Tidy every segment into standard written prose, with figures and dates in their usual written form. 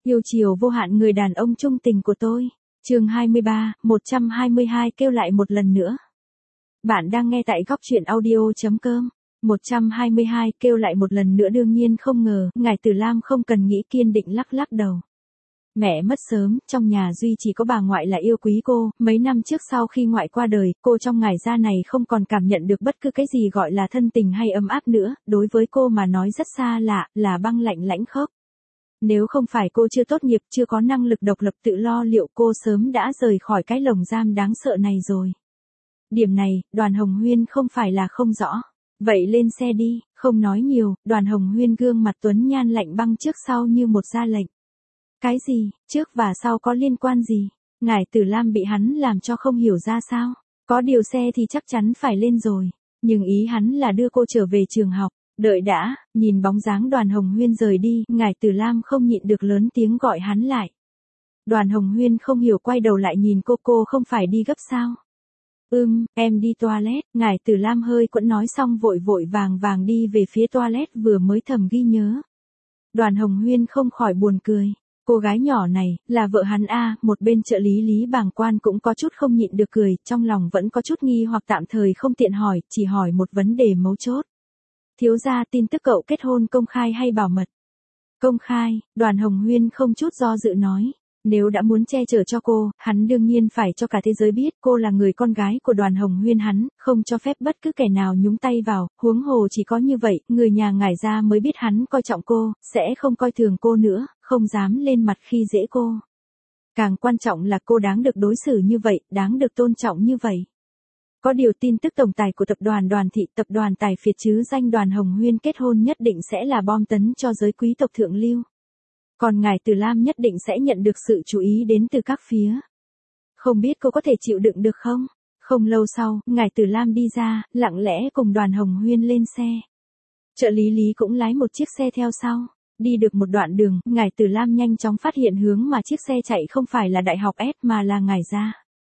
Yêu chiều vô hạn người đàn ông trung tình của tôi. Chương 23, 122 kêu lại một lần nữa. Bạn đang nghe tại góc truyện audio.com. 122 kêu lại một lần nữa, đương nhiên không ngờ, ngài Tử Lam không cần nghĩ, kiên định lắc lắc đầu. Mẹ mất sớm, trong nhà duy chỉ có bà ngoại là yêu quý cô, mấy năm trước sau khi ngoại qua đời, cô trong ngải gia này không còn cảm nhận được bất cứ cái gì gọi là thân tình hay ấm áp nữa, đối với cô mà nói rất xa lạ, là băng lạnh lãnh khốc. Nếu không phải cô chưa tốt nghiệp, chưa có năng lực độc lập tự lo liệu, cô sớm đã rời khỏi cái lồng giam đáng sợ này rồi. Điểm này, Đoàn Hồng Huyên không phải là không rõ. Vậy lên xe đi, không nói nhiều, Đoàn Hồng Huyên gương mặt tuấn nhan lạnh băng trước sau như một ra lệnh. Cái gì, trước và sau có liên quan gì? Ngải Tử Lam bị hắn làm cho không hiểu ra sao. Có điều xe thì chắc chắn phải lên rồi. Nhưng ý hắn là đưa cô trở về trường học. Đợi đã, nhìn bóng dáng Đoàn Hồng Huyên rời đi, Ngải Tử Lam không nhịn được lớn tiếng gọi hắn lại. Đoàn Hồng Huyên không hiểu quay đầu lại nhìn cô không phải đi gấp sao? Em đi toilet. Ngải Tử Lam hơi quẫn nói xong vội vội vàng đi về phía toilet, vừa mới thầm ghi nhớ. Đoàn Hồng Huyên không khỏi buồn cười. Cô gái nhỏ này, là vợ hắn a. Một bên trợ lý Lý Bàng Quan cũng có chút không nhịn được cười, trong lòng vẫn có chút nghi hoặc tạm thời không tiện hỏi, chỉ hỏi một vấn đề mấu chốt. Thiếu gia, tin tức cậu kết hôn công khai hay bảo mật? Công khai. Đoàn Hồng Huyên không chút do dự nói. Nếu đã muốn che chở cho cô, hắn đương nhiên phải cho cả thế giới biết cô là người con gái của Đoàn Hồng Huyên hắn, không cho phép bất cứ kẻ nào nhúng tay vào, huống hồ chỉ có như vậy, người nhà ngải gia mới biết hắn coi trọng cô, sẽ không coi thường cô nữa, không dám lên mặt khi dễ cô. Càng quan trọng là cô đáng được đối xử như vậy, đáng được tôn trọng như vậy. Có điều tin tức tổng tài của tập đoàn Đoàn Thị, tập đoàn tài phiệt chứ danh Đoàn Hồng Huyên kết hôn nhất định sẽ là bom tấn cho giới quý tộc thượng lưu. Còn ngài Tử Lam nhất định sẽ nhận được sự chú ý đến từ các phía. Không biết cô có thể chịu đựng được không? Không lâu sau, ngài Tử Lam đi ra, lặng lẽ cùng Đoàn Hồng Huyên lên xe. Trợ lý Lý cũng lái một chiếc xe theo sau. Đi được một đoạn đường, ngài Tử Lam nhanh chóng phát hiện hướng mà chiếc xe chạy không phải là Đại học S mà là ngải gia.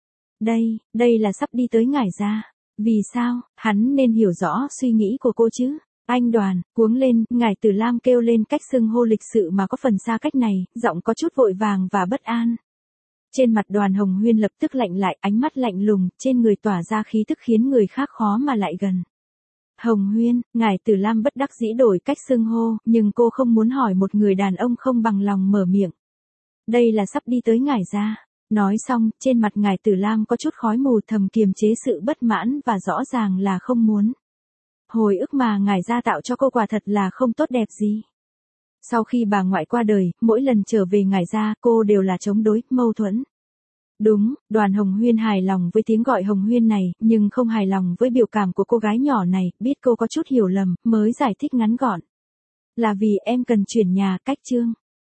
Đây là sắp đi tới ngải gia. Vì sao? Hắn nên hiểu rõ suy nghĩ của cô chứ. Anh Đoàn, cuống lên, ngải Tử Lam kêu lên cách xưng hô lịch sự mà có phần xa cách này, giọng có chút vội vàng và bất an. Trên mặt Đoàn Hồng Huyên lập tức lạnh lại, ánh mắt lạnh lùng, trên người tỏa ra khí tức khiến người khác khó mà lại gần. Hồng Huyên, ngải Tử Lam bất đắc dĩ đổi cách xưng hô, nhưng cô không muốn hỏi một người đàn ông không bằng lòng mở miệng. Đây là sắp đi tới ngải gia. Nói xong, trên mặt ngải Tử Lam có chút khói mù, thầm kiềm chế sự bất mãn và rõ ràng là không muốn. Hồi ức mà ngải gia tạo cho cô quả thật là không tốt đẹp gì. Sau khi bà ngoại qua đời, mỗi lần trở về ngải gia, cô đều là chống đối, mâu thuẫn. Đúng, Đoàn Hồng Huyên hài lòng với tiếng gọi Hồng Huyên này, nhưng không hài lòng với biểu cảm của cô gái nhỏ này, biết cô có chút hiểu lầm, mới giải thích ngắn gọn. Là vì em cần chuyển nhà, cách Trương.